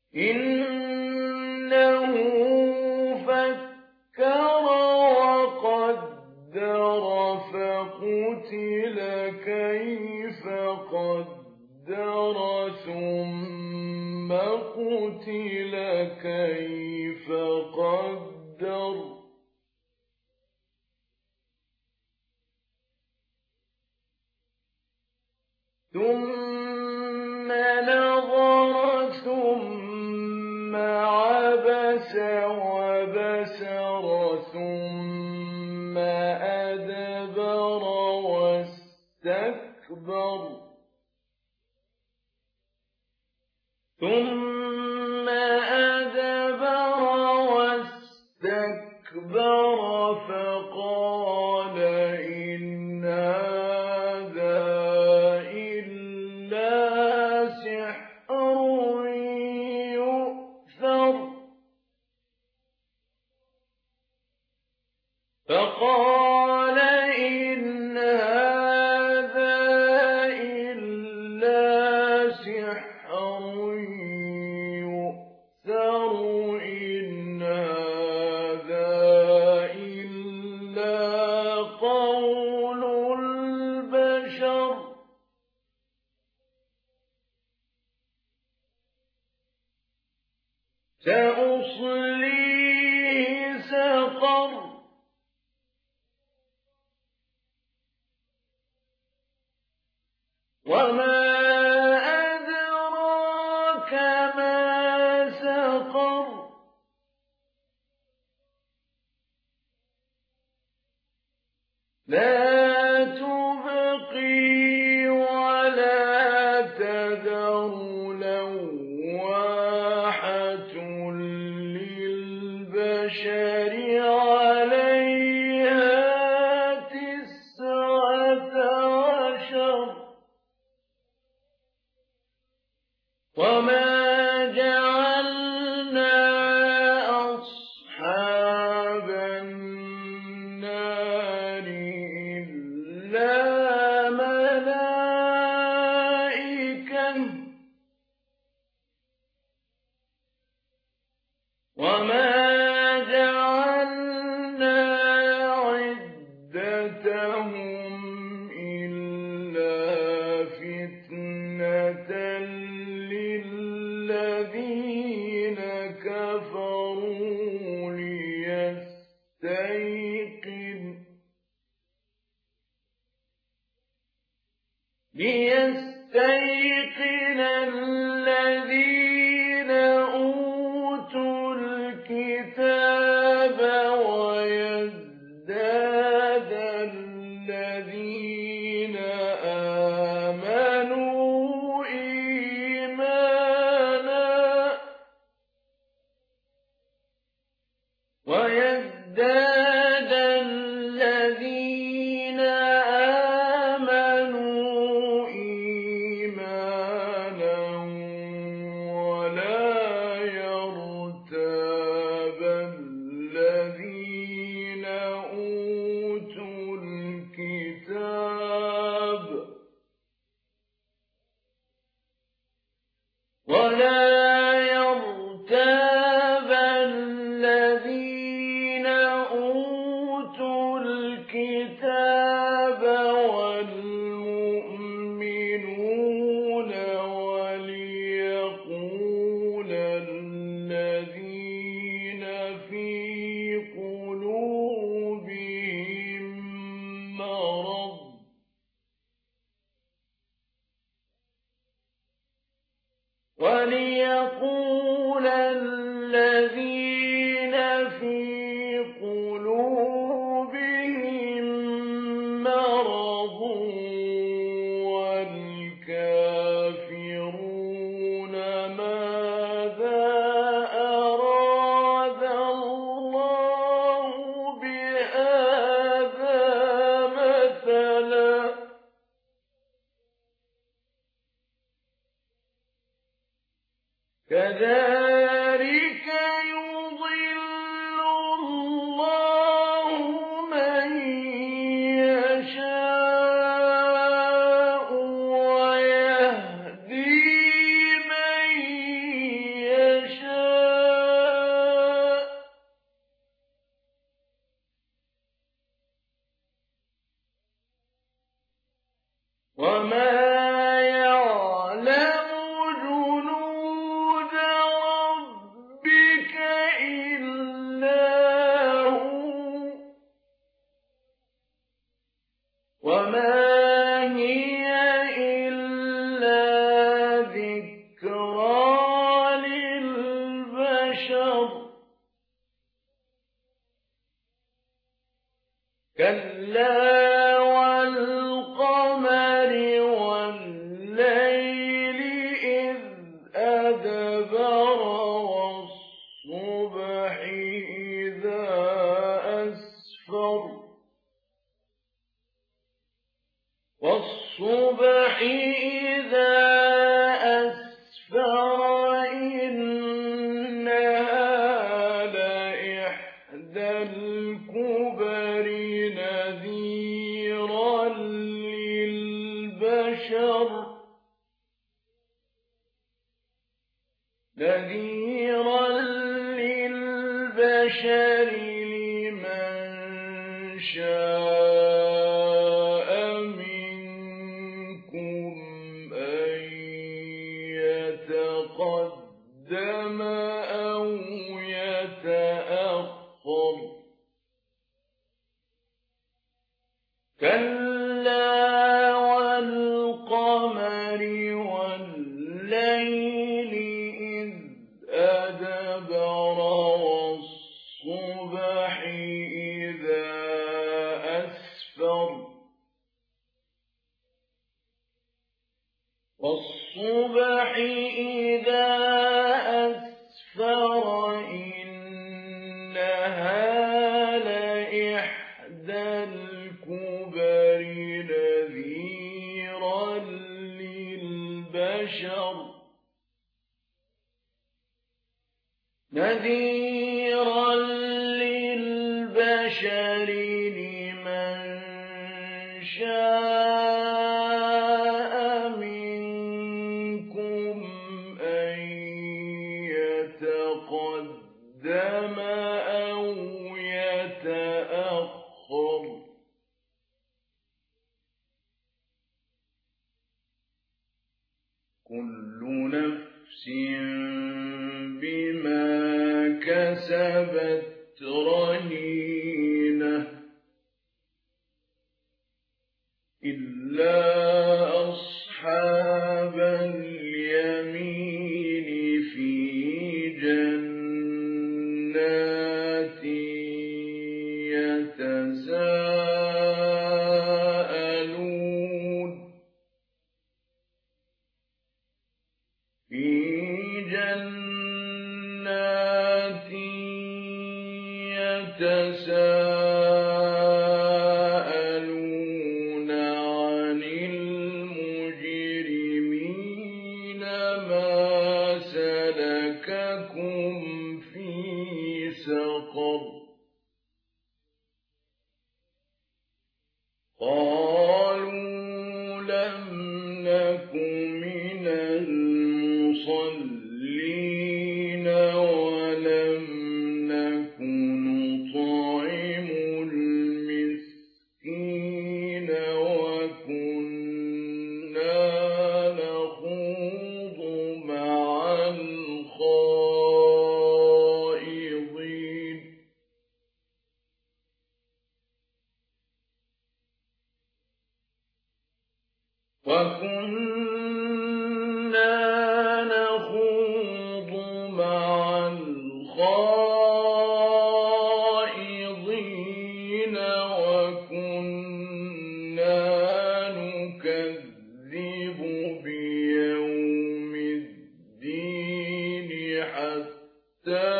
إِنَّهُ فَكَّرَ وَقَدَّرَ فَقُتِلَ كَيْفَ قَدَّرَ ثُمَّ قُتِلَ كَيْفَ قَدَّرَ ثُمَّ نَظَرَ ثُمَّ عَبَسَ وَبَسَرَ ثُمَّ أَدْبَرَ وَاسْتَكْبَرَ فَقَالَ إِنْ هَٰذَا إِلَّا سِحْرٌ يُؤْثَرُ إِنْ هَٰذَا إِلَّا قَوْلُ الْبَشَرِ سَأُصْلِيهِ سَقَرَ وَمَا أَدْرَاكَ مَا سَقَرُ لَا تُبْقِي وَلَا تَذَرُ لَوَّاحَةٌ لِّلْبَشَرِ عَلَيْهَا 19 وَمَا جَعَلْنَا أَصْحَابَ النَّارِ إِلَّا مَلَائِكَةً وَمَا جَعَلْنَا عِدَّتَهُمْ إِلَّا فِتْنَةً لِّلَّذِينَ كَفَرُوا لِيَسْتَيْقِنَ الَّذِينَ أُوتُوا الْكِتَابَ وَيَزْدَادَ الَّذِينَ آمَنُوا إِيمَانًا وَلَا يَرْتَابَ الَّذِينَ أُوتُوا الْكِتَابَ وَالْمُؤْمِنُونَ وَلِيَقُولَ الَّذِينَ فِي قُلُوبِهِم مَّرَضٌ وَالْكَافِرُونَ مَاذَا أَرَادَ اللَّهُ بِهَٰذَا مَثَلًا ۚ كَذَٰلِكَ يُضِلُّ اللَّهُ مَن يَشَاءُ وَيَهْدِي مَن يَشَاءُ وَالْقَمَرِ وَاللَّيْلِ إِذْ أَدْبَرَ وَالصُّبْحِ إِذَا أَسْفَرَ إِنَّهَا لَإِحْدَى الْكُبَرِ نَذِيرًا لِلْبَشَرِ لِمَن شَاءَ مِنكُمْ أَن يَتَقَدَّمَ أَوْ يَتَأَخَّرَ ۚ كَلَّا وَالْقَمَرِ وَاللَّيْلِ إِذْ أَدْبَرَ وَالصُّبْحِ إِذَا أَسْفَرَ إِنَّهَا لَإِحْدَى الْكُبَرِ نَذِيرًا لِلْبَشَرِ لِمَن شَاءَ مِنكُمْ أَن يَتَقَدَّمَ أَوْ يَتَأَخَّرَ ۚ كُلُّ نَفْسٍ بِمَا كَسَبَتْ رَهِينَةٌ إِلَّا أَصْحَابَ الْيَمِينِ فِي جَنَّاتٍ يَتَسَاءَلُونَ عَنِ الْمُجْرِمِينَ مَا سَلَكَكُمْ فِي سَقَرَ قَالُوا لَمْ نَكُ مِنَ الْمُصَلِّينَ وَلَمْ نَكُ نُطْعِمُ الْمِسْكِينَ وَكُنَّا نَخُوضُ مَعَ الْخَائِضِينَ وَكُنَّا نُكَذِّبُ بِيَوْمِ الدِّينِ حَتَّى